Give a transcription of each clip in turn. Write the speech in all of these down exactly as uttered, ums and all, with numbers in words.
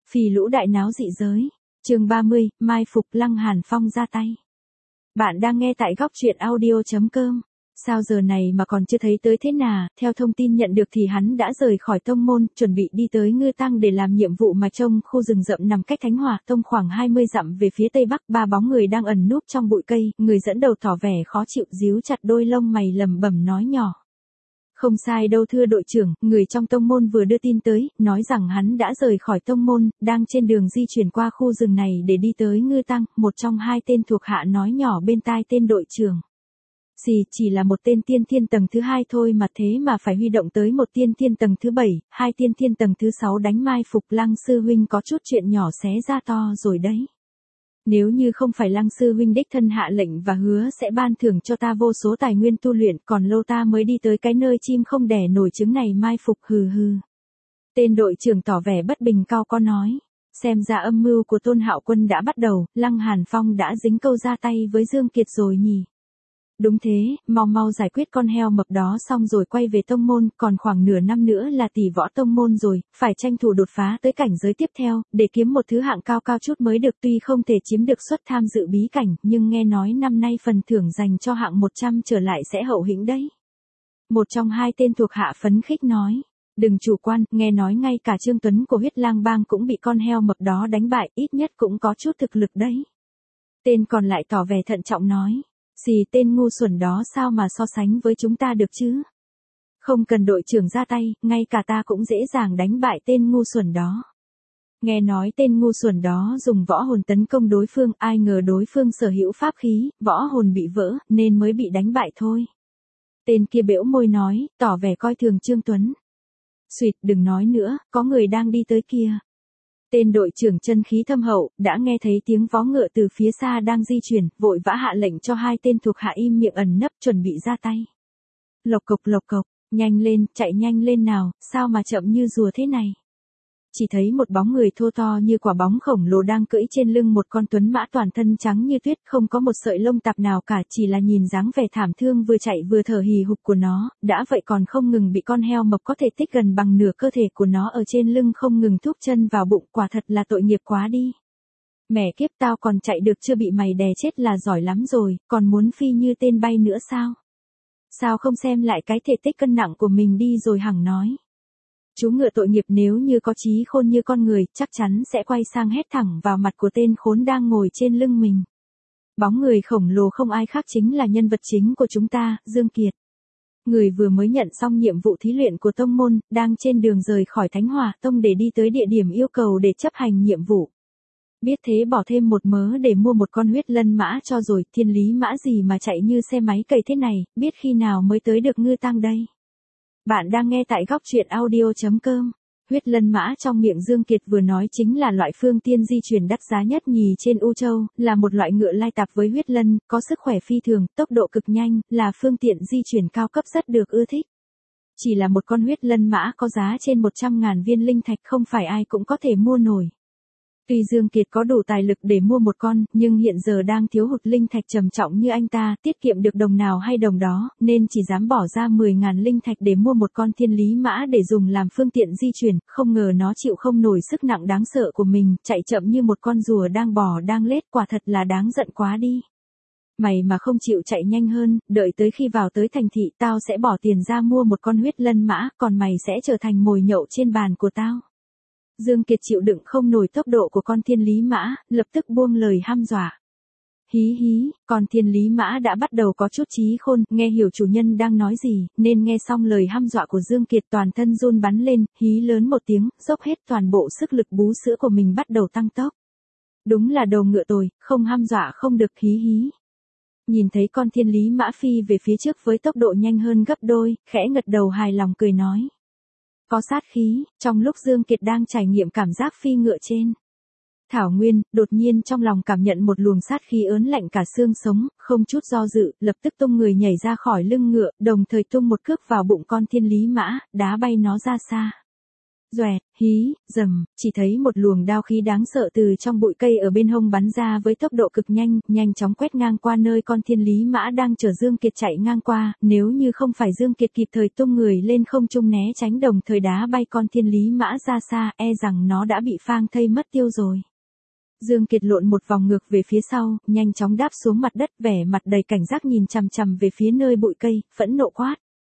Phì lũ đại náo dị giới. Chương ba mươi, mai phục Lăng Hàn Phong ra tay. Bạn đang nghe tại góc truyện audio chấm com. Sao giờ này mà còn chưa thấy tới thế nào? Theo thông tin nhận được thì hắn đã rời khỏi tông môn, chuẩn bị đi tới Ngư Tăng để làm nhiệm vụ mà trông khu rừng rậm nằm cách Thánh Hòa Tông khoảng hai mươi dặm về phía tây bắc. Ba bóng người đang ẩn núp trong bụi cây, người dẫn đầu tỏ vẻ khó chịu, díu chặt đôi lông mày lẩm bẩm nói nhỏ. Không sai đâu thưa đội trưởng, người trong tông môn vừa đưa tin tới, nói rằng hắn đã rời khỏi tông môn, đang trên đường di chuyển qua khu rừng này để đi tới Ngư Tăng. Một trong hai tên thuộc hạ nói nhỏ bên tai tên đội trưởng. Xì, chỉ là một tên tiên thiên tầng thứ hai thôi mà thế mà phải huy động tới một tiên thiên tầng thứ bảy, hai tiên thiên tầng thứ sáu đánh mai phục. Lăng sư huynh có chút chuyện nhỏ xé ra to rồi đấy. Nếu như không phải Lăng sư huynh đích thân hạ lệnh và hứa sẽ ban thưởng cho ta vô số tài nguyên tu luyện, còn lâu ta mới đi tới cái nơi chim không đẻ nổi trứng này mai phục. Hừ hừ. Tên đội trưởng tỏ vẻ bất bình cau có nói. Xem ra âm mưu của Tôn Hạo Quân đã bắt đầu, Lăng Hàn Phong đã dính câu ra tay với Dương Kiệt rồi nhỉ. Đúng thế, mau mau giải quyết con heo mập đó xong rồi quay về tông môn, còn khoảng nửa năm nữa là tỷ võ tông môn rồi, phải tranh thủ đột phá tới cảnh giới tiếp theo, để kiếm một thứ hạng cao cao chút mới được. Tuy không thể chiếm được suất tham dự bí cảnh, nhưng nghe nói năm nay phần thưởng dành cho hạng một trăm trở lại sẽ hậu hĩnh đấy. Một trong hai tên thuộc hạ phấn khích nói, đừng chủ quan, nghe nói ngay cả Trương Tuấn của Huyết Lang Bang cũng bị con heo mập đó đánh bại, ít nhất cũng có chút thực lực đấy. Tên còn lại tỏ vẻ thận trọng nói. Xì, tên ngu xuẩn đó sao mà so sánh với chúng ta được chứ? Không cần đội trưởng ra tay, ngay cả ta cũng dễ dàng đánh bại tên ngu xuẩn đó. Nghe nói tên ngu xuẩn đó dùng võ hồn tấn công đối phương, ai ngờ đối phương sở hữu pháp khí, võ hồn bị vỡ, nên mới bị đánh bại thôi. Tên kia bẽo môi nói, tỏ vẻ coi thường Trương Tuấn. Xuyệt, đừng nói nữa, có người đang đi tới kia. Tên đội trưởng chân khí thâm hậu, đã nghe thấy tiếng vó ngựa từ phía xa đang di chuyển, vội vã hạ lệnh cho hai tên thuộc hạ im miệng ẩn nấp chuẩn bị ra tay. Lộc cộc lộc cộc, nhanh lên, chạy nhanh lên nào, sao mà chậm như rùa thế này. Chỉ thấy một bóng người thô to như quả bóng khổng lồ đang cưỡi trên lưng một con tuấn mã toàn thân trắng như tuyết, không có một sợi lông tạp nào cả, chỉ là nhìn dáng vẻ thảm thương vừa chạy vừa thở hì hục của nó, đã vậy còn không ngừng bị con heo mập có thể tích gần bằng nửa cơ thể của nó ở trên lưng không ngừng thúc chân vào bụng, quả thật là tội nghiệp quá đi. Mẹ kiếp, tao còn chạy được chưa bị mày đè chết là giỏi lắm rồi, còn muốn phi như tên bay nữa sao? Sao không xem lại cái thể tích cân nặng của mình đi rồi hẳng nói. Chú ngựa tội nghiệp nếu như có trí khôn như con người, chắc chắn sẽ quay sang hét thẳng vào mặt của tên khốn đang ngồi trên lưng mình. Bóng người khổng lồ không ai khác chính là nhân vật chính của chúng ta, Dương Kiệt. Người vừa mới nhận xong nhiệm vụ thí luyện của tông môn, đang trên đường rời khỏi Thánh Hòa Tông để đi tới địa điểm yêu cầu để chấp hành nhiệm vụ. Biết thế bỏ thêm một mớ để mua một con huyết lân mã cho rồi, thiên lý mã gì mà chạy như xe máy cày thế này, biết khi nào mới tới được Ngư Tăng đây. Bạn đang nghe tại góc truyện audio chấm com. Huyết lân mã trong miệng Dương Kiệt vừa nói chính là loại phương tiên di chuyển đắt giá nhất nhì trên U Châu, là một loại ngựa lai tạp với huyết lân, có sức khỏe phi thường, tốc độ cực nhanh, là phương tiện di chuyển cao cấp rất được ưa thích. Chỉ là một con huyết lân mã có giá trên một trăm ngàn viên linh thạch, không phải ai cũng có thể mua nổi. Tuy Dương Kiệt có đủ tài lực để mua một con, nhưng hiện giờ đang thiếu hụt linh thạch trầm trọng như anh ta, tiết kiệm được đồng nào hay đồng đó, nên chỉ dám bỏ ra mười ngàn linh thạch để mua một con thiên lý mã để dùng làm phương tiện di chuyển, không ngờ nó chịu không nổi sức nặng đáng sợ của mình, chạy chậm như một con rùa đang bò đang lết, quả thật là đáng giận quá đi. Mày mà không chịu chạy nhanh hơn, đợi tới khi vào tới thành thị tao sẽ bỏ tiền ra mua một con huyết lân mã, còn mày sẽ trở thành mồi nhậu trên bàn của tao. Dương Kiệt chịu đựng không nổi tốc độ của con thiên lý mã, lập tức buông lời hăm dọa. Hí hí, con thiên lý mã đã bắt đầu có chút trí khôn, nghe hiểu chủ nhân đang nói gì, nên nghe xong lời hăm dọa của Dương Kiệt toàn thân run bắn lên, hí lớn một tiếng, dốc hết toàn bộ sức lực bú sữa của mình bắt đầu tăng tốc. Đúng là đầu ngựa tồi, không hăm dọa không được, hí hí. Nhìn thấy con thiên lý mã phi về phía trước với tốc độ nhanh hơn gấp đôi, khẽ ngật đầu hài lòng cười nói. Có sát khí, trong lúc Dương Kiệt đang trải nghiệm cảm giác phi ngựa trên thảo nguyên, đột nhiên trong lòng cảm nhận một luồng sát khí ớn lạnh cả xương sống, không chút do dự, lập tức tung người nhảy ra khỏi lưng ngựa, đồng thời tung một cước vào bụng con thiên lý mã, đá bay nó ra xa. Doẹt, hí, rầm, chỉ thấy một luồng đao khí đáng sợ từ trong bụi cây ở bên hông bắn ra với tốc độ cực nhanh, nhanh chóng quét ngang qua nơi con thiên lý mã đang chở Dương Kiệt chạy ngang qua, nếu như không phải Dương Kiệt kịp thời tung người lên không trung né tránh đồng thời đá bay con thiên lý mã ra xa, e rằng nó đã bị phang thây mất tiêu rồi. Dương Kiệt lộn một vòng ngược về phía sau, nhanh chóng đáp xuống mặt đất, vẻ mặt đầy cảnh giác nhìn chằm chằm về phía nơi bụi cây, phẫn nộ quát.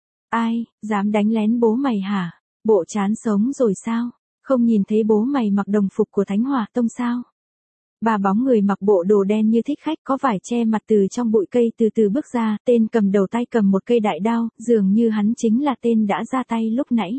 Ai, dám đánh lén bố mày hả? Bộ chán sống rồi sao? Không nhìn thấy bố mày mặc đồng phục của Thánh Hỏa Tông sao? Ba bóng người mặc bộ đồ đen như thích khách có vải che mặt từ trong bụi cây từ từ bước ra, tên cầm đầu tay cầm một cây đại đao, dường như hắn chính là tên đã ra tay lúc nãy.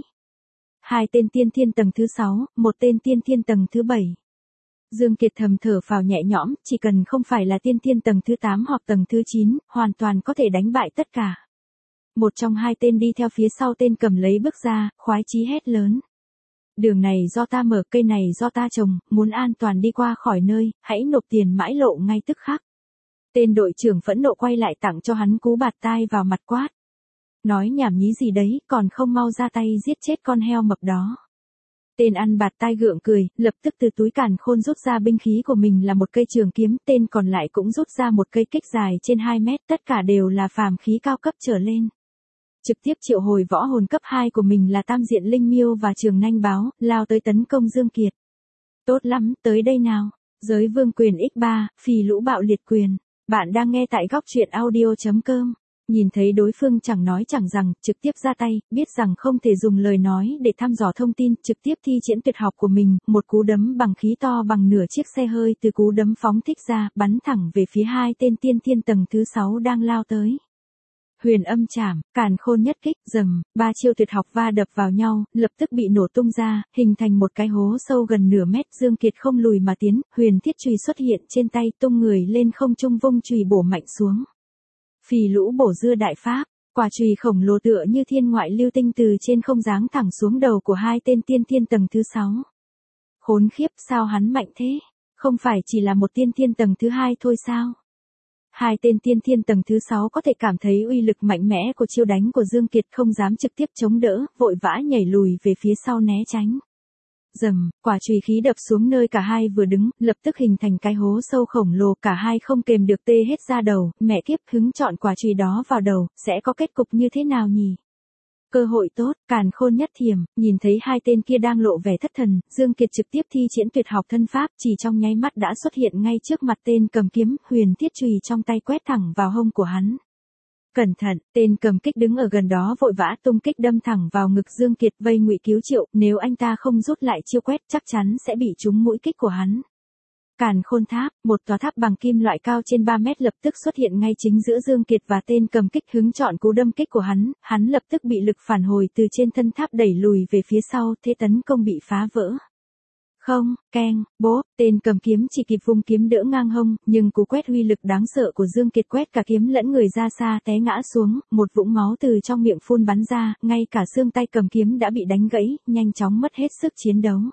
Hai tên tiên thiên tầng thứ sáu, một tên tiên thiên tầng thứ bảy. Dương Kiệt thầm thở phào nhẹ nhõm, chỉ cần không phải là tiên thiên tầng thứ tám hoặc tầng thứ chín, hoàn toàn có thể đánh bại tất cả. Một trong hai tên đi theo phía sau tên cầm lấy bước ra, khoái chí hét lớn. Đường này do ta mở, cây này do ta trồng, muốn an toàn đi qua khỏi nơi, hãy nộp tiền mãi lộ ngay tức khắc. Tên đội trưởng phẫn nộ quay lại tặng cho hắn cú bạt tai vào mặt quát. Nói nhảm nhí gì đấy, còn không mau ra tay giết chết con heo mập đó. Tên ăn bạt tai gượng cười, lập tức từ túi càn khôn rút ra binh khí của mình là một cây trường kiếm, tên còn lại cũng rút ra một cây kích dài trên hai mét, tất cả đều là phàm khí cao cấp trở lên. Trực tiếp triệu hồi võ hồn cấp hai của mình là Tam Diện Linh Miêu và Trường Nanh Báo, lao tới tấn công Dương Kiệt. Tốt lắm, tới đây nào. Giới Vương Quyền nhân ba, Phì Lũ Bạo Liệt Quyền. Bạn đang nghe tại góc truyện audio chấm com. Nhìn thấy đối phương chẳng nói chẳng rằng, trực tiếp ra tay, biết rằng không thể dùng lời nói để thăm dò thông tin, trực tiếp thi triển tuyệt học của mình, một cú đấm bằng khí to bằng nửa chiếc xe hơi từ cú đấm phóng thích ra, bắn thẳng về phía hai tên tiên thiên tầng thứ sáu đang lao tới. Huyền âm chảm, càn khôn nhất kích, rầm, ba chiêu tuyệt học va đập vào nhau, lập tức bị nổ tung ra, hình thành một cái hố sâu gần nửa mét. Dương Kiệt không lùi mà tiến, huyền thiết chùy xuất hiện trên tay, tung người lên không trung vung chùy bổ mạnh xuống. Phì Lũ bổ dưa đại pháp, quả chùy khổng lồ tựa như thiên ngoại lưu tinh từ trên không giáng thẳng xuống đầu của hai tên tiên thiên tầng thứ sáu. Khốn khiếp, sao hắn mạnh thế? Không phải chỉ là một tiên thiên tầng thứ hai thôi sao? Hai tên tiên thiên tầng thứ sáu có thể cảm thấy uy lực mạnh mẽ của chiêu đánh của Dương Kiệt, không dám trực tiếp chống đỡ, vội vã nhảy lùi về phía sau né tránh. Rầm, quả chùy khí đập xuống nơi cả hai vừa đứng, lập tức hình thành cái hố sâu khổng lồ, cả hai không kềm được tê hết da đầu, mẹ kiếp, hứng chọn quả chùy đó vào đầu, sẽ có kết cục như thế nào nhỉ? Cơ hội tốt, càn khôn nhất thiểm, nhìn thấy hai tên kia đang lộ vẻ thất thần, Dương Kiệt trực tiếp thi triển tuyệt học thân pháp, chỉ trong nháy mắt đã xuất hiện ngay trước mặt tên cầm kiếm, huyền thiết chùy trong tay quét thẳng vào hông của hắn. Cẩn thận, tên cầm kích đứng ở gần đó vội vã tung kích đâm thẳng vào ngực Dương Kiệt, vây ngụy cứu triệu, nếu anh ta không rút lại chiêu quét chắc chắn sẽ bị trúng mũi kích của hắn. Càn khôn tháp, một tòa tháp bằng kim loại cao trên ba mét lập tức xuất hiện ngay chính giữa Dương Kiệt và tên cầm kích, hứng chọn cú đâm kích của hắn, hắn lập tức bị lực phản hồi từ trên thân tháp đẩy lùi về phía sau, thế tấn công bị phá vỡ. Không, keng, bố, tên cầm kiếm chỉ kịp vung kiếm đỡ ngang hông, nhưng cú quét uy lực đáng sợ của Dương Kiệt quét cả kiếm lẫn người ra xa, té ngã xuống, một vũng máu từ trong miệng phun bắn ra, ngay cả xương tay cầm kiếm đã bị đánh gãy, nhanh chóng mất hết sức chiến đấu.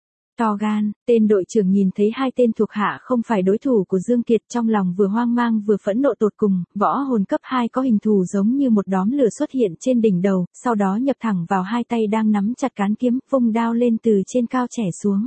To gan, tên đội trưởng nhìn thấy hai tên thuộc hạ không phải đối thủ của Dương Kiệt, trong lòng vừa hoang mang vừa phẫn nộ tột cùng, võ hồn cấp hai có hình thù giống như một đóm lửa xuất hiện trên đỉnh đầu, sau đó nhập thẳng vào hai tay đang nắm chặt cán kiếm, vung đao lên từ trên cao chẻ xuống.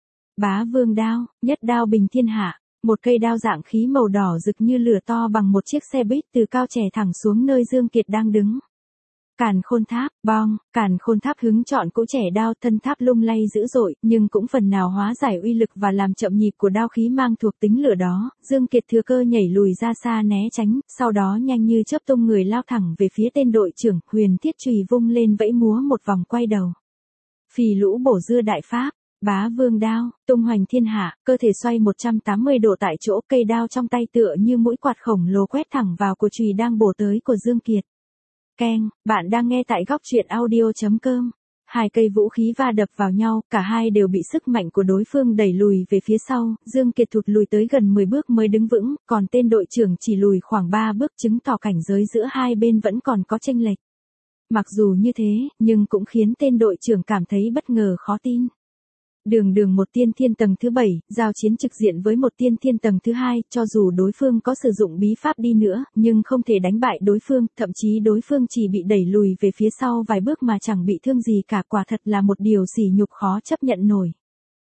Bá Vương đao, nhất đao bình thiên hạ, một cây đao dạng khí màu đỏ rực như lửa to bằng một chiếc xe buýt từ cao chẻ thẳng xuống nơi Dương Kiệt đang đứng. Càn khôn tháp, bong, càn khôn tháp hứng chọn cỗ trẻ đao, thân tháp lung lay dữ dội, nhưng cũng phần nào hóa giải uy lực và làm chậm nhịp của đao khí mang thuộc tính lửa đó. Dương Kiệt thừa cơ nhảy lùi ra xa né tránh, sau đó nhanh như chớp tung người lao thẳng về phía tên đội trưởng, huyền thiết chùy vung lên vẫy múa một vòng quay đầu. Phì Lũ bổ dưa đại pháp, Bá Vương đao, tung hoành thiên hạ, cơ thể xoay một trăm tám mươi độ tại chỗ, cây đao trong tay tựa như mũi quạt khổng lồ quét thẳng vào của chùy đang bổ tới của Dương Kiệt. Keng, bạn đang nghe tại góc truyện audio chấm com. Hai cây vũ khí va đập vào nhau, cả hai đều bị sức mạnh của đối phương đẩy lùi về phía sau, Dương Kiệt thụt lùi tới gần mười bước mới đứng vững, còn tên đội trưởng chỉ lùi khoảng ba bước, chứng tỏ cảnh giới giữa hai bên vẫn còn có chênh lệch. Mặc dù như thế, nhưng cũng khiến tên đội trưởng cảm thấy bất ngờ khó tin. Đường đường một tiên thiên tầng thứ bảy, giao chiến trực diện với một tiên thiên tầng thứ hai, cho dù đối phương có sử dụng bí pháp đi nữa, nhưng không thể đánh bại đối phương, thậm chí đối phương chỉ bị đẩy lùi về phía sau vài bước mà chẳng bị thương gì cả, quả thật là một điều sỉ nhục khó chấp nhận nổi.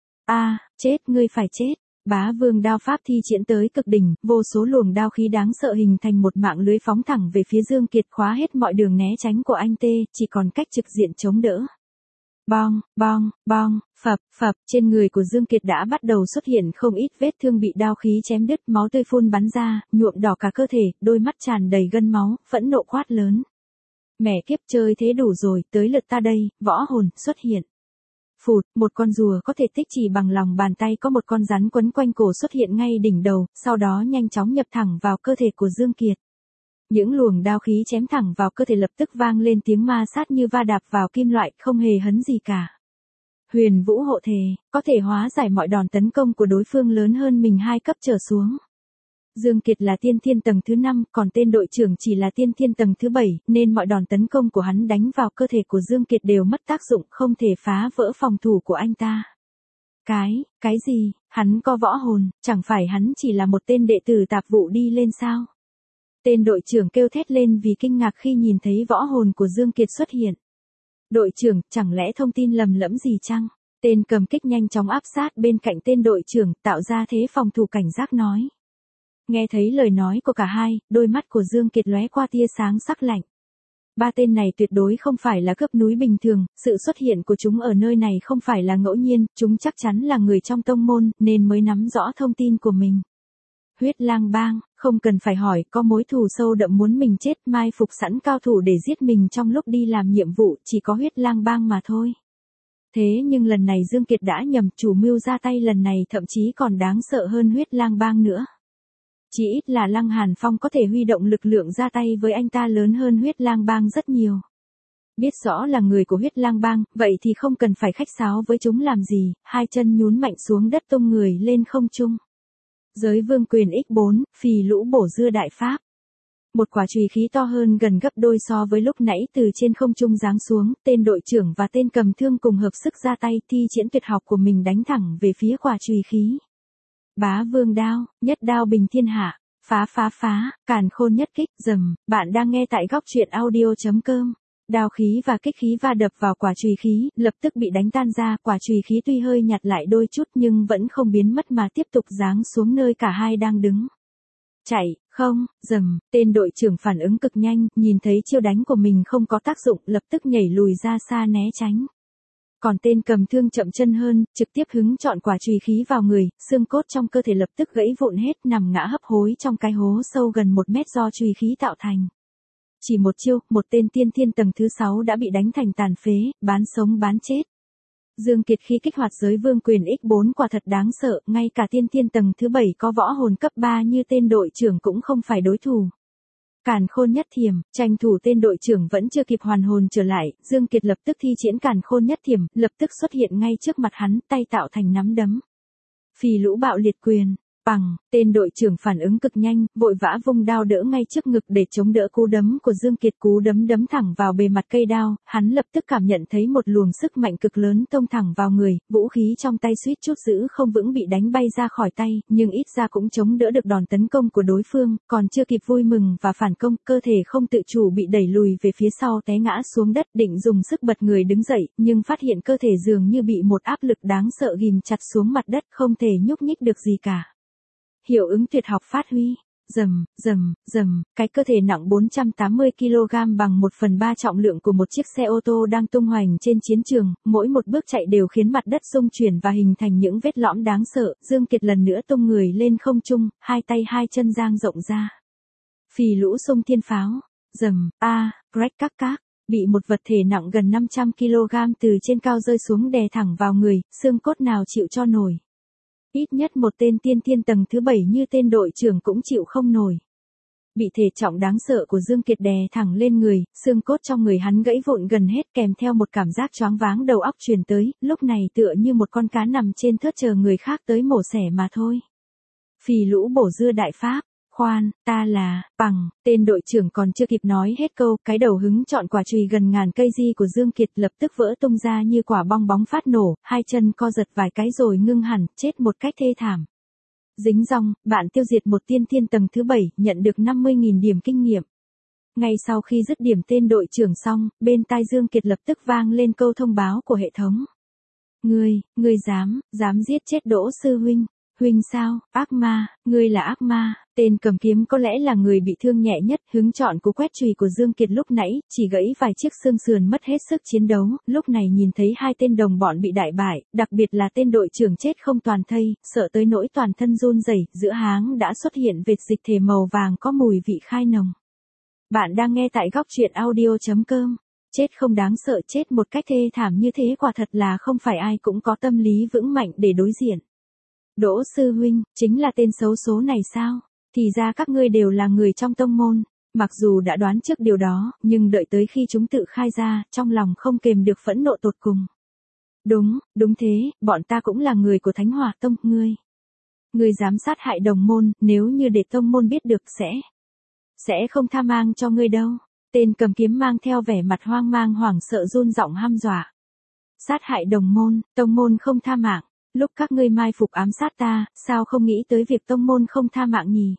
A, chết, ngươi phải chết. Bá Vương đao pháp thi triển tới cực đỉnh, vô số luồng đao khí đáng sợ hình thành một mạng lưới phóng thẳng về phía Dương Kiệt, khóa hết mọi đường né tránh của anh tê, chỉ còn cách trực diện chống đỡ. Bong, bong, bong, phập, phập, trên người của Dương Kiệt đã bắt đầu xuất hiện không ít vết thương bị đao khí chém đứt, máu tươi phun bắn ra, nhuộm đỏ cả cơ thể, đôi mắt tràn đầy gân máu, phẫn nộ quát lớn. Mẹ kiếp, chơi thế đủ rồi, tới lượt ta đây, võ hồn, xuất hiện. Phụt, một con rùa có thể tích chỉ bằng lòng bàn tay có một con rắn quấn quanh cổ xuất hiện ngay đỉnh đầu, sau đó nhanh chóng nhập thẳng vào cơ thể của Dương Kiệt. Những luồng đao khí chém thẳng vào cơ thể lập tức vang lên tiếng ma sát như va đạp vào kim loại, không hề hấn gì cả. Huyền Vũ hộ thể, có thể hóa giải mọi đòn tấn công của đối phương lớn hơn mình hai cấp trở xuống. Dương Kiệt là tiên thiên tầng thứ năm, còn tên đội trưởng chỉ là tiên thiên tầng thứ bảy, nên mọi đòn tấn công của hắn đánh vào cơ thể của Dương Kiệt đều mất tác dụng, không thể phá vỡ phòng thủ của anh ta. Cái, cái gì, hắn có võ hồn, chẳng phải hắn chỉ là một tên đệ tử tạp vụ đi lên sao? Tên đội trưởng kêu thét lên vì kinh ngạc khi nhìn thấy võ hồn của Dương Kiệt xuất hiện. Đội trưởng, chẳng lẽ thông tin lầm lẫm gì chăng? Tên cầm kích nhanh chóng áp sát bên cạnh tên đội trưởng, tạo ra thế phòng thủ cảnh giác nói. Nghe thấy lời nói của cả hai, đôi mắt của Dương Kiệt lóe qua tia sáng sắc lạnh. Ba tên này tuyệt đối không phải là cướp núi bình thường, sự xuất hiện của chúng ở nơi này không phải là ngẫu nhiên, chúng chắc chắn là người trong tông môn, nên mới nắm rõ thông tin của mình. Huyết Lang Bang, không cần phải hỏi, có mối thù sâu đậm muốn mình chết, mai phục sẵn cao thủ để giết mình trong lúc đi làm nhiệm vụ, chỉ có Huyết Lang Bang mà thôi. Thế nhưng lần này Dương Kiệt đã nhầm, chủ mưu ra tay lần này thậm chí còn đáng sợ hơn Huyết Lang Bang nữa. Chỉ ít là Lăng Hàn Phong có thể huy động lực lượng ra tay với anh ta lớn hơn Huyết Lang Bang rất nhiều. Biết rõ là người của Huyết Lang Bang, vậy thì không cần phải khách sáo với chúng làm gì, hai chân nhún mạnh xuống đất tung người lên không trung. Giới vương quyền nhân bốn, phì lũ bổ dưa đại pháp. Một quả chùy khí to hơn gần gấp đôi so với lúc nãy từ trên không trung giáng xuống, tên đội trưởng và tên cầm thương cùng hợp sức ra tay thi triển tuyệt học của mình đánh thẳng về phía quả chùy khí. Bá Vương đao, nhất đao bình thiên hạ, phá phá phá, càn khôn nhất kích, rầm, bạn đang nghe tại góc truyện audio chấm com. Đao khí và kích khí va đập vào quả chùy khí, lập tức bị đánh tan ra, quả chùy khí tuy hơi nhạt lại đôi chút nhưng vẫn không biến mất mà tiếp tục giáng xuống nơi cả hai đang đứng. Chạy, không, rầm, tên đội trưởng phản ứng cực nhanh, nhìn thấy chiêu đánh của mình không có tác dụng, lập tức nhảy lùi ra xa né tránh. Còn tên cầm thương chậm chân hơn, trực tiếp hứng chọn quả chùy khí vào người, xương cốt trong cơ thể lập tức gãy vụn hết, nằm ngã hấp hối trong cái hố sâu gần một mét do chùy khí tạo thành. Chỉ một chiêu, một tên tiên thiên tầng thứ sáu đã bị đánh thành tàn phế, bán sống bán chết. Dương Kiệt khi kích hoạt giới vương quyền nhân bốn quả thật đáng sợ, ngay cả tiên thiên tầng thứ bảy có võ hồn cấp ba như tên đội trưởng cũng không phải đối thủ. Càn khôn nhất thiểm, tranh thủ tên đội trưởng vẫn chưa kịp hoàn hồn trở lại, Dương Kiệt lập tức thi triển càn khôn nhất thiểm, lập tức xuất hiện ngay trước mặt hắn, tay tạo thành nắm đấm. Phì lũ bạo liệt quyền. Bằng, tên đội trưởng phản ứng cực nhanh, vội vã vung đao đỡ ngay trước ngực để chống đỡ cú đấm của Dương Kiệt, cú đấm đấm thẳng vào bề mặt cây đao, hắn lập tức cảm nhận thấy một luồng sức mạnh cực lớn tông thẳng vào người, vũ khí trong tay suýt chút giữ không vững bị đánh bay ra khỏi tay, nhưng ít ra cũng chống đỡ được đòn tấn công của đối phương, còn chưa kịp vui mừng và phản công, cơ thể không tự chủ bị đẩy lùi về phía sau té ngã xuống đất, định dùng sức bật người đứng dậy, nhưng phát hiện cơ thể dường như bị một áp lực đáng sợ ghim chặt xuống mặt đất, không thể nhúc nhích được gì cả. Hiệu ứng tuyệt học phát huy, rầm, rầm, rầm, cái cơ thể nặng bốn trăm tám mươi ki lô gam bằng một phần ba trọng lượng của một chiếc xe ô tô đang tung hoành trên chiến trường, mỗi một bước chạy đều khiến mặt đất xung chuyển và hình thành những vết lõm đáng sợ, Dương Kiệt lần nữa tung người lên không trung, hai tay hai chân dang rộng ra. Phì lũ xung thiên pháo, rầm, a, à, rách các các. Bị một vật thể nặng gần năm trăm ki lô gam từ trên cao rơi xuống đè thẳng vào người, xương cốt nào chịu cho nổi. Ít nhất một tên tiên thiên tầng thứ bảy như tên đội trưởng cũng chịu không nổi. Bị thể trọng đáng sợ của Dương Kiệt đè thẳng lên người, xương cốt trong người hắn gãy vụn gần hết kèm theo một cảm giác choáng váng đầu óc truyền tới, lúc này tựa như một con cá nằm trên thớt chờ người khác tới mổ xẻ mà thôi. Phì lũ bổ dưa đại pháp, Khoan, ta là, bằng, tên đội trưởng còn chưa kịp nói hết câu, cái đầu hứng chọn quả chùy gần ngàn cây di của Dương Kiệt lập tức vỡ tung ra như quả bong bóng phát nổ, hai chân co giật vài cái rồi ngưng hẳn, chết một cách thê thảm. Dính dòng, bạn tiêu diệt một tiên thiên tầng thứ bảy, nhận được năm mươi nghìn điểm kinh nghiệm. Ngay sau khi dứt điểm tên đội trưởng xong, bên tai Dương Kiệt lập tức vang lên câu thông báo của hệ thống. Ngươi, ngươi dám, dám giết chết Đỗ sư huynh. Huynh sao, ác ma, ngươi là ác ma, tên cầm kiếm có lẽ là người bị thương nhẹ nhất, hứng chọn cú quét chùy của Dương Kiệt lúc nãy, chỉ gãy vài chiếc xương sườn mất hết sức chiến đấu, lúc này nhìn thấy hai tên đồng bọn bị đại bại, đặc biệt là tên đội trưởng chết không toàn thây, sợ tới nỗi toàn thân run rẩy, giữa háng đã xuất hiện vệt dịch thể màu vàng có mùi vị khai nồng. Bạn đang nghe tại góc truyện audio chấm com. Chết không đáng sợ, chết một cách thê thảm như thế quả thật là không phải ai cũng có tâm lý vững mạnh để đối diện. Đỗ sư huynh, chính là tên xấu số này sao? Thì ra các ngươi đều là người trong tông môn. Mặc dù đã đoán trước điều đó, nhưng đợi tới khi chúng tự khai ra, trong lòng không kềm được phẫn nộ tột cùng. Đúng, đúng thế, bọn ta cũng là người của Thánh Hỏa Tông, ngươi. Ngươi dám sát hại đồng môn, nếu như để tông môn biết được sẽ... Sẽ không tha mang cho ngươi đâu. Tên cầm kiếm mang theo vẻ mặt hoang mang hoảng sợ run giọng hăm dọa. Sát hại đồng môn, tông môn không tha mạng. Lúc các ngươi mai phục ám sát ta, sao không nghĩ tới việc tông môn không tha mạng nhỉ?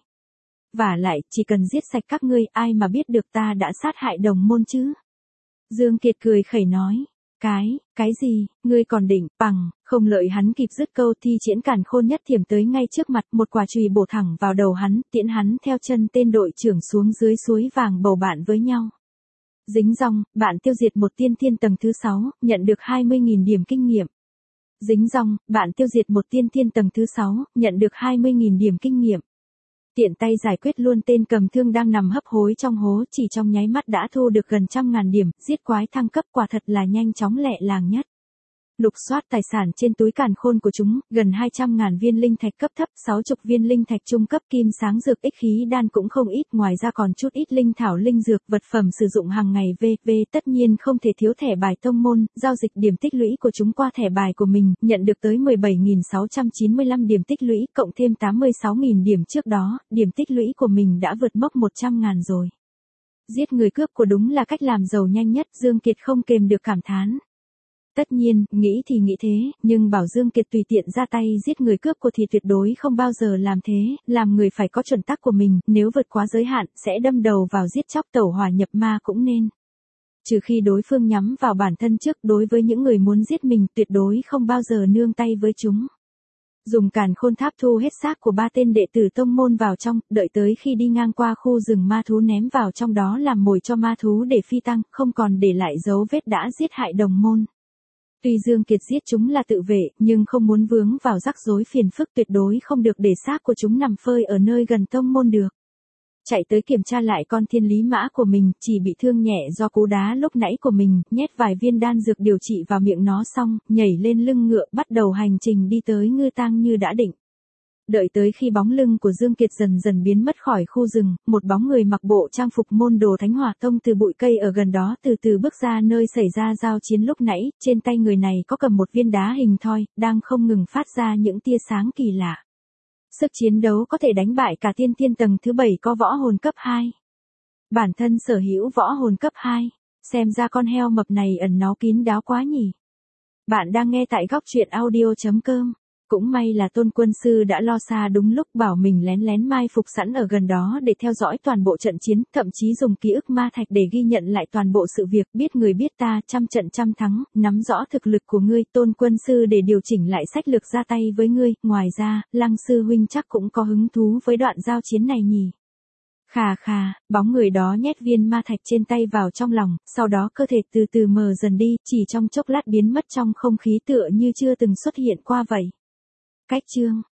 Vả lại, chỉ cần giết sạch các ngươi, ai mà biết được ta đã sát hại đồng môn chứ? Dương Kiệt cười khẩy nói. Cái, cái gì, ngươi còn định, bằng, không lợi hắn kịp dứt câu thì Triển Càn Khôn nhất thiểm tới ngay trước mặt, một quả chùy bổ thẳng vào đầu hắn, tiễn hắn theo chân tên đội trưởng xuống dưới suối vàng bầu bạn với nhau. Dính dòng, bạn tiêu diệt một tiên thiên tầng thứ sáu, nhận được hai mươi nghìn điểm kinh nghiệm. Dính dòng, bạn tiêu diệt một tiên thiên tầng thứ sáu, nhận được hai mươi nghìn điểm kinh nghiệm. Tiện tay giải quyết luôn tên cầm thương đang nằm hấp hối trong hố, chỉ trong nháy mắt đã thu được gần trăm ngàn điểm, giết quái thăng cấp quả thật là nhanh chóng lẹ làng nhất. Lục soát tài sản trên túi càn khôn của chúng, gần hai trăm ngàn viên linh thạch cấp thấp, sáu mươi viên linh thạch trung cấp kim sáng dược ích khí đan cũng không ít, ngoài ra còn chút ít linh thảo linh dược, vật phẩm sử dụng hàng ngày vê vê tất nhiên không thể thiếu thẻ bài tông môn, giao dịch điểm tích lũy của chúng qua thẻ bài của mình, nhận được tới mười bảy nghìn sáu trăm chín mươi lăm điểm tích lũy, cộng thêm tám mươi sáu nghìn điểm trước đó, điểm tích lũy của mình đã vượt mốc một trăm ngàn rồi. Giết người cướp của đúng là cách làm giàu nhanh nhất, Dương Kiệt không kềm được cảm thán. Tất nhiên, nghĩ thì nghĩ thế, nhưng bảo Dương Kiệt tùy tiện ra tay giết người cướp của thì tuyệt đối không bao giờ làm thế, làm người phải có chuẩn tắc của mình, nếu vượt quá giới hạn, sẽ đâm đầu vào giết chóc tẩu hỏa nhập ma cũng nên. Trừ khi đối phương nhắm vào bản thân trước, đối với những người muốn giết mình tuyệt đối không bao giờ nương tay với chúng. Dùng càn khôn tháp thu hết xác của ba tên đệ tử tông môn vào trong, đợi tới khi đi ngang qua khu rừng ma thú ném vào trong đó làm mồi cho ma thú để phi tăng, không còn để lại dấu vết đã giết hại đồng môn. Tuy Dương Kiệt giết chúng là tự vệ, nhưng không muốn vướng vào rắc rối phiền phức, tuyệt đối không được để xác của chúng nằm phơi ở nơi gần tông môn được. Chạy tới kiểm tra lại con thiên lý mã của mình, chỉ bị thương nhẹ do cú đá lúc nãy của mình, nhét vài viên đan dược điều trị vào miệng nó xong, nhảy lên lưng ngựa bắt đầu hành trình đi tới Ngư Tang như đã định. Đợi tới khi bóng lưng của Dương Kiệt dần dần biến mất khỏi khu rừng, một bóng người mặc bộ trang phục môn đồ Thánh Hỏa Tông từ bụi cây ở gần đó từ từ bước ra nơi xảy ra giao chiến lúc nãy, trên tay người này có cầm một viên đá hình thoi, đang không ngừng phát ra những tia sáng kỳ lạ. Sức chiến đấu có thể đánh bại cả tiên tiên tầng thứ bảy có võ hồn cấp hai. Bản thân sở hữu võ hồn cấp hai, xem ra con heo mập này ẩn náu kín đáo quá nhỉ. Bạn đang nghe tại góc truyện audio chấm com. Cũng may là Tôn quân sư đã lo xa đúng lúc, bảo mình lén lén mai phục sẵn ở gần đó để theo dõi toàn bộ trận chiến, thậm chí dùng ký ức ma thạch để ghi nhận lại toàn bộ sự việc, biết người biết ta, trăm trận trăm thắng, nắm rõ thực lực của ngươi, Tôn quân sư để điều chỉnh lại sách lược ra tay với ngươi, ngoài ra, Lăng sư huynh chắc cũng có hứng thú với đoạn giao chiến này nhỉ. Khà khà, bóng người đó nhét viên ma thạch trên tay vào trong lòng, sau đó cơ thể từ từ mờ dần đi, chỉ trong chốc lát biến mất trong không khí tựa như chưa từng xuất hiện qua vậy. Cách chương